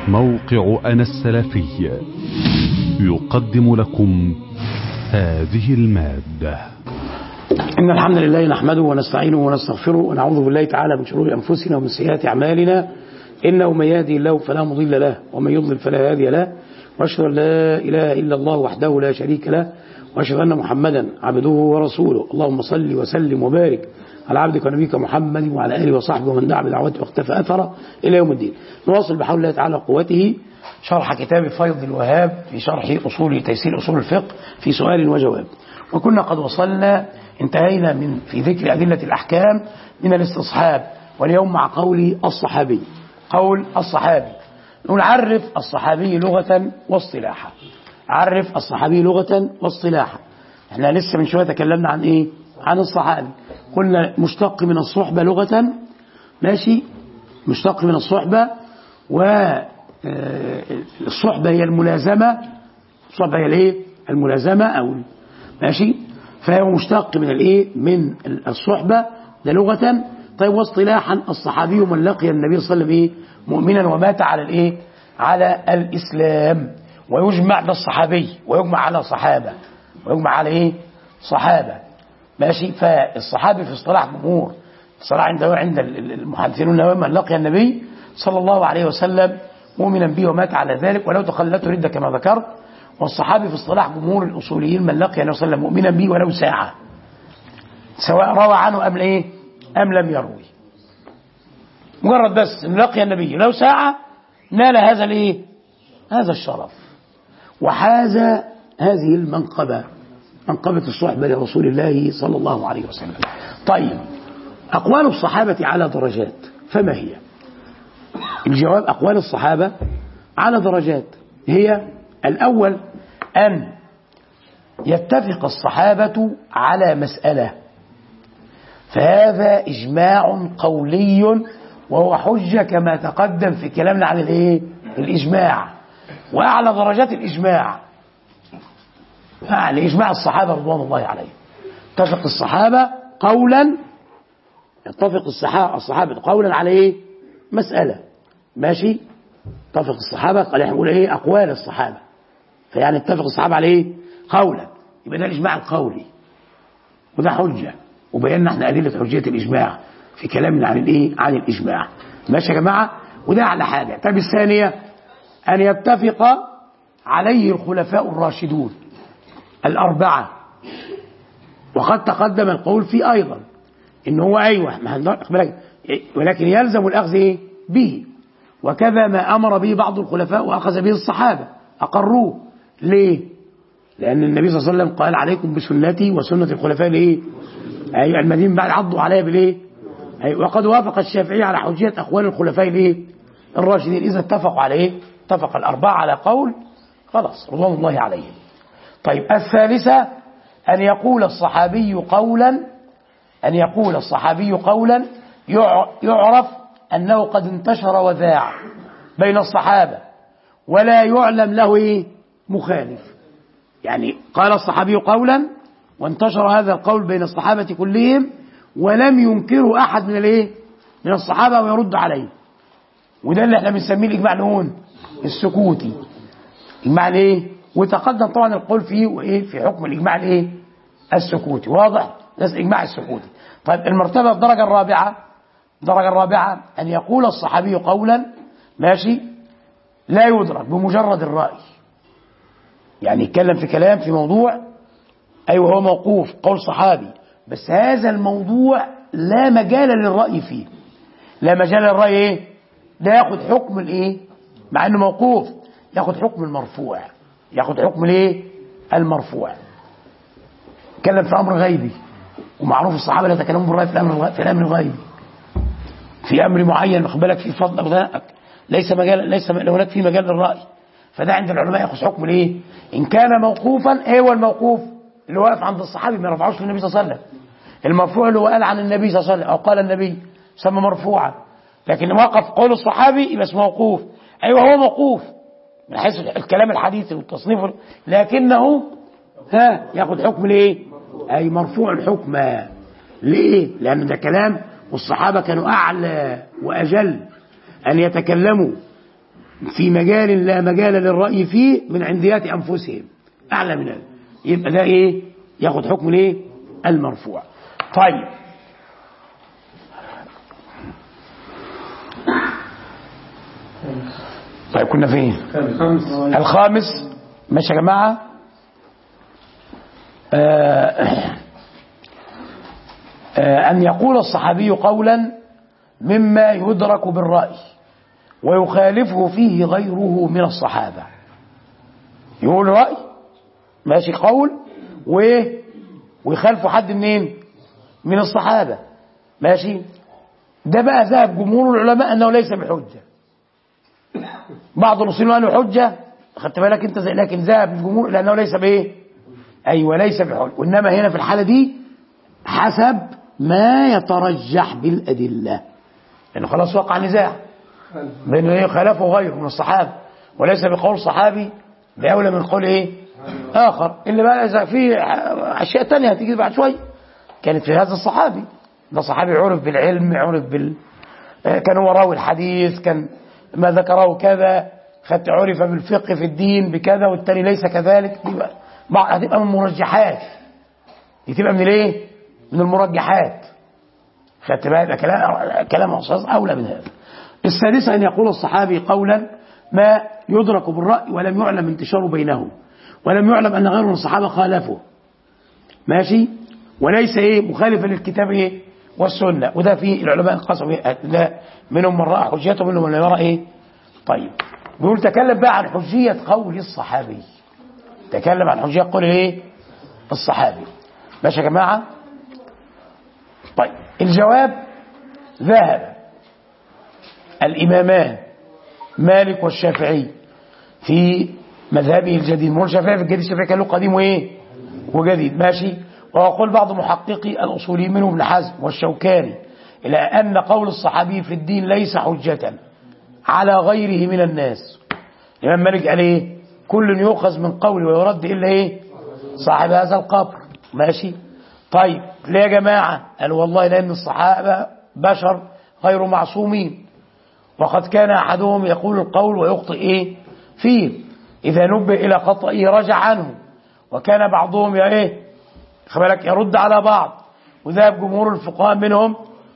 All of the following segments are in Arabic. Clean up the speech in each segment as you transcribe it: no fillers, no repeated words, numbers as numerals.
موقع أنا السلفي يقدم لكم هذه المادة. إن الحمد لله نحمده ونستعينه ونستغفره ونعوذ بالله تعالى من شرور أنفسنا ومن سيئات أعمالنا، إنه من يهدي الله فلا مضل له ومن يضلل فلا هادي له، وأشهد أن لا إله إلا الله وحده لا شريك له، وأشهد أن محمدا عبده ورسوله. اللهم صل وسلم وبارك على عبدك ونبيك محمد وعلى آله وصحبه ومن دعا بدعوته واختفى أثره إلى يوم الدين. نواصل بحول الله تعالى وقوته شرح كتاب فيض الوهاب في شرح تيسير أصول الفقه في سؤال وجواب. وكنا قد وصلنا انتهينا في ذكر أدلة الأحكام من الاستصحاب، واليوم مع قول الصحابي. قول الصحابي نقول عرف الصحابي لغة واصطلاحا. عرف الصحابي لغة واصطلاحا. احنا لسه من شوية تكلمنا عن ايه؟ عن الصحابي. قلنا مشتق من الصحبة لغة، ماشي، مشتق من الصحبة، والصحبة هي الملازمة. الصحبة هي الايه؟ الملازمة او ماشي، فهو مشتق من الايه؟ من الصحبة ده لغة. طيب واصطلاحا الصحابي من لقي النبي صلى الله عليه وسلم ايه؟ مؤمنا ومات على الايه؟ على الاسلام. ويجمع ده الصحابي ويجمع على صحابة ويجمع على ايه؟ صحابة، ماشي. فالصحابي في اصطلاح جمهور الصلاح عند المحدثين من لقي النبي صلى الله عليه وسلم مؤمنا به ومات على ذلك ولو تخلته ردة كما ذكرت. والصحابي في اصطلاح جمهور الاصوليين من لقي النبي صلى الله عليه وسلم مؤمنا به ولو ساعة، سواء روى عنه ام ايه؟ ام لم يروي. مجرد بس ان لقي النبي لو ساعة نال هذا الايه؟ هذا الشرف وحاز هذه المنقبة، منقبة الصحبة لرسول الله صلى الله عليه وسلم. طيب أقوال الصحابة على درجات، فما هي؟ الجواب أقوال الصحابة على درجات. هي الأول أن يتفق الصحابة على مسألة، فهذا إجماع قولي وهو حجة كما تقدم في كلامنا عن الايه؟ الإجماع. وأعلى درجات الإجماع يعني إجماع الصحابة رضوان الله عليهم. اتفق الصحابة قولا، يتفق الصحابة قولا على ايه؟ مسألة، ماشي. اتفق الصحابة قال احنا نقول ايه؟ أقوال الصحابة، فيعني اتفق الصحابة على ايه؟ قولا، يبقى ده الإجماع القولي وده حجة. وبينا احنا أدلة حجية الإجماع في كلامنا عن الايه؟ عن الإجماع، ماشي يا جماعة. وده على حاجة. طب الثانية أن يتفق عليه الخلفاء الراشدون الأربعة، وقد تقدم القول فيه أيضا إن هو أيوة ولكن يلزم الأخذ إيه؟ به. وكذا ما أمر به بعض الخلفاء وأخذ به الصحابة أقروه. ليه؟ لأن النبي صلى الله عليه وسلم قال عليكم بسنتي وسنة الخلفاء الإيه؟ أيوة المدين بعد عضوا عليها بالإيه؟ أيوة. وقد وافق الشافعي على حجية أقوال الخلفاء الإيه؟ الراشدين. إذا اتفقوا على إيه؟ اتفق الأربعة على قول، خلاص رضوان الله عليهم. طيب الثالثة أن يقول الصحابي قولا يعرف أنه قد انتشر وذاع بين الصحابة ولا يعلم له إيه؟ مخالف. يعني قال الصحابي قولا وانتشر هذا القول بين الصحابة كلهم ولم ينكره أحد من الايه؟ من الصحابة ويرد عليه. وده اللي احنا بنسميه الإجماع الهون السكوتي. إجماع الايه؟ وتقدم طبعا القول فيه وايه؟ في حكم الإجماع الايه؟ السكوتي. واضح؟ ده الإجماع السكوتي. طيب المرتبة الدرجة الرابعة أن يقول الصحابي قولا، ماشي، لا يدرك بمجرد الرأي. يعني يتكلم في كلام في موضوع، أيوه هو موقوف قول صحابي، بس هذا الموضوع لا مجال للرأي فيه، لا مجال للرأي ايه؟ لا ياخد حكم الايه؟ مع انه موقوف ياخد حكم المرفوع، ياخد حكم الايه؟ المرفوع. اتكلم في امر غيبي، ومعروف الصحابه لا يتكلمون بالراي في الامر الغيبي، في امر معين واخد بالك في فضل اغنائك، ليس هناك في مجال للراي. فده عند العلماء ياخذ حكم الايه؟ ان كان موقوفا ايه هو الموقوف؟ اللي واقف عند الصحابي ما رفعوش للنبي صلى الله عليه وسلم. المرفوع اللي هو قال عن النبي صلى الله عليه وسلم او قال النبي سمى مرفوعا، لكن وقف قول الصحابي يبقى اسمه موقوف. ايوه هو موقوف من حيث الكلام الحديث والتصنيف، لكنه ياخد حكم الايه؟ اي مرفوع حكما. ليه؟ لان ده كلام والصحابه كانوا اعلى واجل ان يتكلموا في مجال لا مجال للرأي فيه من عنديات أنفسهم أعلى من هذا، يبقى ده إيه؟ ياخد حكم الإيه؟ المرفوع. طيب كنا فين؟ الخامس. ماشي يا جماعة. أن يقول الصحابي قولا مما يدرك بالرأي ويخالفه فيه غيره من الصحابة. يقول رأي ماشي قول ويخالفه حد منين؟ من الصحابة. ماشي. ده بقى ذهب جمهور العلماء أنه ليس بحجة. بعض الأصوليين قالوا حجة، خدت بالك أنت، لكن ذهب الجمهور لأنه ليس بإيه؟ أيوة ليس بحجة. وإنما هنا في الحالة دي حسب ما يترجح بالأدلة، لأنه خلاص وقع نزاع بين ايه خلافه غيره من الصحابة، وليس بقول صحابي بأولى من قول ايه آخر. اللي بقى إذا في أشياء تانية هتيجي بعد شوي كانت في هذا الصحابي، ده صحابي عرف بالعلم، عرف كان هو راوي الحديث، كان ما ذكره كذا، عرف بالفقه في الدين بكذا، والتاني ليس كذلك. هتبقى من المرجحات، دي تبقى من الايه؟ من المرجحات. خدت بالك؟ كلام أستاذ أولى من هذا. السادسة أن يقول الصحابي قولا ما يدرك بالرأي ولم يعلم انتشاره بينهم، ولم يعلم أن غيره من الصحابة خالفه. ماشي. وليس ايه مخالفا للكتاب ايه والسنة. وده في العلماء انقسموا ده منهم من رأى حجته ومنهم من يرى ايه. طيب بيقول تكلم بقى عن حجية قول الصحابي، تكلم عن حجية قول ايه الصحابي. ماشي يا جماعة. طيب الجواب: ذهب الإمامان مالك والشافعي في مذهبه الجديد. مو الشافعي في الجديد، الشافعي كان له قديم وايه وجديد. ماشي. ويقول بعض محققي الأصوليين منهم ابن حزم والشوكاني إلى أن قول الصحابي في الدين ليس حجة على غيره من الناس. الإمام مالك قال ايه؟ كل يؤخذ من قوله ويرد إلا ايه صاحب هذا القبر. ماشي. طيب ليه يا جماعة؟ قالوا والله لأن الصحابة بشر غير معصومين، وقد كان أحدهم يقول القول ويخطئ ايه فيه، إذا نبه إلى خطئه رجع عنه، وكان بعضهم خبالك يرد على بعض. وذهب جمهور الفقهاء منهم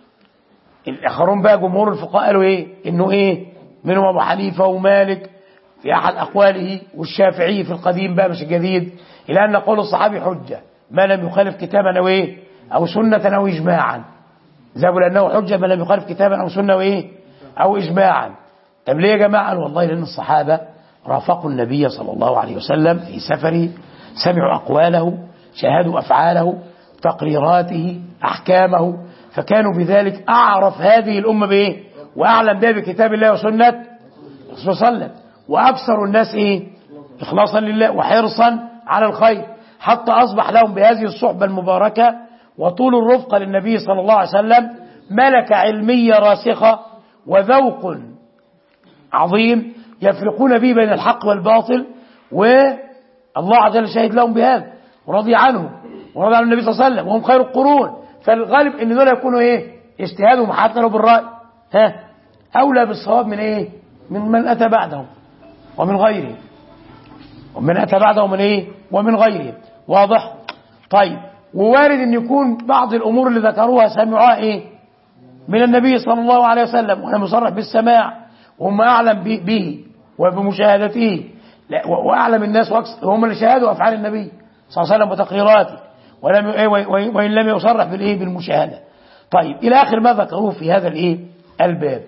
الآخرون بقى جمهور الفقهاء قالوا ايه؟ انه ايه منهم ابو حنيفة ومالك في احد اقواله، والشافعي في القديم بقى مش الجديد، الى ان قول الصحابي حجة ما لم يخالف كتابا او ايه او سنة او اجماعا. ذهبوا لانه حجة ما لم يخالف كتابا او سنة وايه او اجماعا. طب ليه يا جماعة؟ والله لان الصحابة رافقوا النبي صلى الله عليه وسلم في سفره، سمعوا اقواله، شاهدوا افعاله، تقريراته، احكامه، فكانوا بذلك اعرف هذه الامه بايه واعلم بها بكتاب الله وسنه الرسول صلى الله عليه وسلم، واكثر الناس ايه اخلاصا لله وحرصا على الخير، حتى اصبح لهم بهذه الصحبه المباركه وطول الرفقه للنبي صلى الله عليه وسلم ملكه علميه راسخه وذوق عظيم يفرقون به بين الحق والباطل، والله عز وجل شهد لهم بهذا ورضي عنهم ورضي عن النبي صلى الله عليه وسلم، وهم خير القرون. فالغالب ان دول يكونوا ايه اجتهادهم حتى لو بالرأي اولى بالصواب من ايه من اتى بعدهم ومن غيره، ومن اتى بعدهم من ايه ومن غيره. واضح؟ طيب ووارد ان يكون بعض الامور اللي ذكروها سمعوها ايه من النبي صلى الله عليه وسلم، وانا مصرح بالسماع، وهم اعلم به وبمشاهدته، واعلم الناس هم اللي شاهدوا افعال النبي صلى الله عليه وسلم وتقريراته، وإن لم يصرح بالمشاهدة. طيب إلى آخر ما ذكروه في هذا الباب.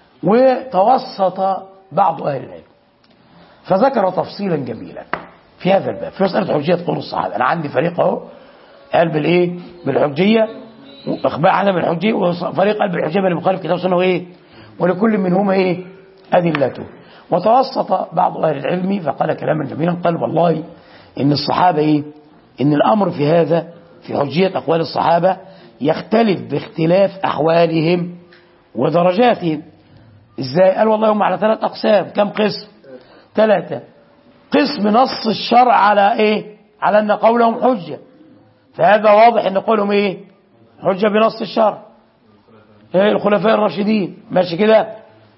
وتوسط بعض أهل العلم فذكر تفصيلا جميلا في هذا الباب في مسألة حجية قول الصحابة. أنا عندي فريق اهو قال بالحجية وإخبار عدم الحجية، وفريق قال بالحجية بل مخالف كتاب سنة ولكل منهما أدلته. وتوسط بعض أهل العلم فقال كلاما جميلا، قال والله إن الصحابة إن الأمر في هذا في حجية أقوال الصحابة يختلف باختلاف أحوالهم ودرجاتهم. إزاي؟ قال والله هم على 3 أقسام. كم قسم؟ 3. قسم نص الشرع على على أن قولهم حجة، فهذا واضح أن قولهم حجة بنص الشرع، الخلفاء الراشدين. ماشي كده؟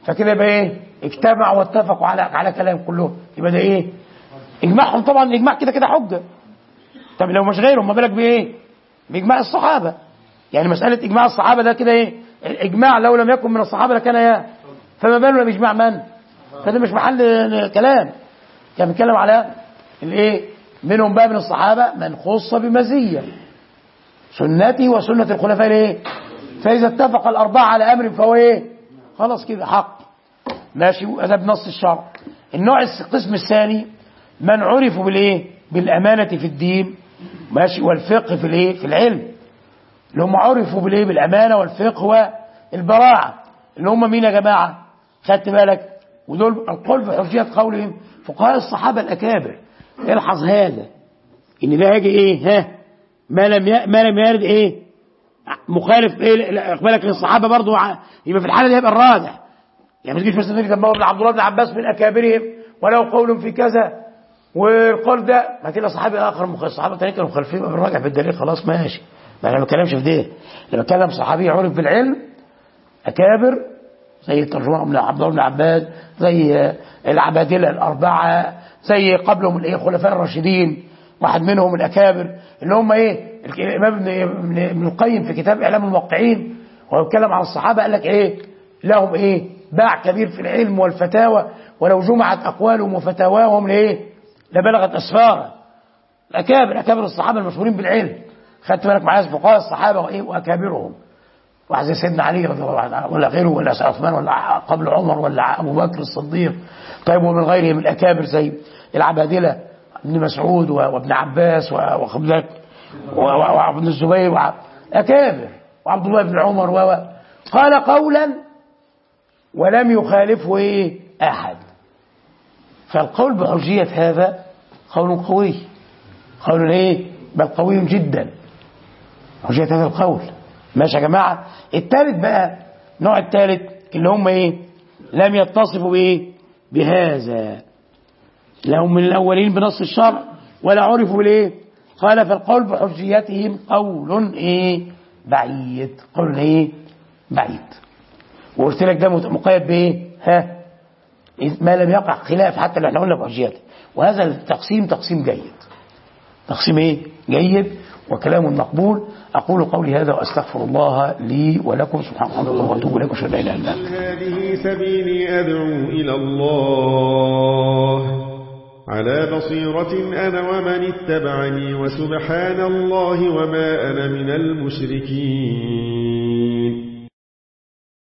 فكده يبقى ايه؟ اجتمعوا واتفقوا على كلام كلهم، يبقى ده ايه؟ اجماعهم. طبعا الاجماع كده كده حجه. طب لو مش غيرهم ما بالك بايه؟ باجماع الصحابه. يعني مساله اجماع الصحابه ده كده ايه؟ الاجماع لو لم يكن من الصحابه لكان ايه؟ فما بالنا باجماع من؟ فده مش محل كلام. كان بيتكلم على الايه؟ منهم بقى من الصحابه من خص بمزيه سنتي وسنه الخلفاء الايه؟ فاذا اتفق الاربعه على امر فهو ايه؟ خلاص كده حق ماشي. وهذا بنص الشرع. النوع القسم الثاني من عرفوا بالايه؟ بالامانه في الدين ماشي، والفقه في الايه؟ في العلم. اللي هم عرفوا بالايه؟ بالامانه والفقه والبراعه، اللي هم مين يا جماعه؟ خدت بالك؟ ودول القول بحجيه قولهم فقهاء الصحابه الاكابر. الحظ هذا ان ده هيجي ايه؟ ها ما لم يرد ايه؟ مخالف ايه؟ اقبالك للصحابه برضه يبقى في الحاله دي هيبقى الراجح. يعني ما تجيش مثلا تقول ابن عبد الله بن عباس من اكابرهم ولو قول في كذا، والقول ده ما كده صحابي اخر الصحابه الثانيين كانوا مخالفين بالراجح بالدليل، خلاص ماشي. ما انا ما بتكلمش في ده، انا بتكلم صحابي عرف بالعلم اكابر زي الترجمه ابن عبد الله بن عباس، زي العبادله الاربعه، زي قبلهم الايه؟ الخلفاء الراشدين، واحد منهم الاكابر اللي هم ايه؟ الامام ابن القيم في كتاب اعلام الموقعين وهو بيتكلم عن الصحابه قال لك ايه؟ لهم ايه؟ باع كبير في العلم والفتاوى، ولو جمعت اقوالهم وفتاواهم لايه؟ لبلغت اسفارا. اكابر الصحابه المشهورين بالعلم. خدت بالك معايا؟ فقهاء الصحابه وايه؟ واكابرهم. واحد زي سيدنا علي رضي الله عنه ولا غيره، ولا عثمان، ولا قبل عمر، ولا ابو بكر الصديق. طيب ومن غيره من الاكابر زي العبادله ابن مسعود وابن عباس وابن الزبير اكابر، وعبد الله بن عمر قال قولا ولم يخالفه ايه؟ احد. فالقول بحجيه هذا قول قوي، قول ايه؟ بل قوي جدا حجيه هذا القول. ماشي يا جماعه. الثالث بقى، النوع الثالث اللي هم ايه؟ لم يتصفوا بايه؟ بهذا، لا هم من الاولين بنص الشرع ولا عرفوا بالايه؟ قال فالقول بحجيتهم قول ايه؟ بعيد. قول ايه؟ بعيد. وقلت لك ده مقيد بايه؟ ها؟ ما لم يقع خلاف حتى اللي احنا قلنا بحجيته. وهذا التقسيم تقسيم جيد، تقسيم ايه؟ جيد وكلام مقبول. أقول قولي هذا وأستغفر الله لي ولكم سبحانه وتعالى وأتوب إليكم. لا إله إلا الله. هذه سبيلي أدعو إلى الله على بصيرة أنا ومن اتبعني، وسبحان الله وما أنا من المشركين.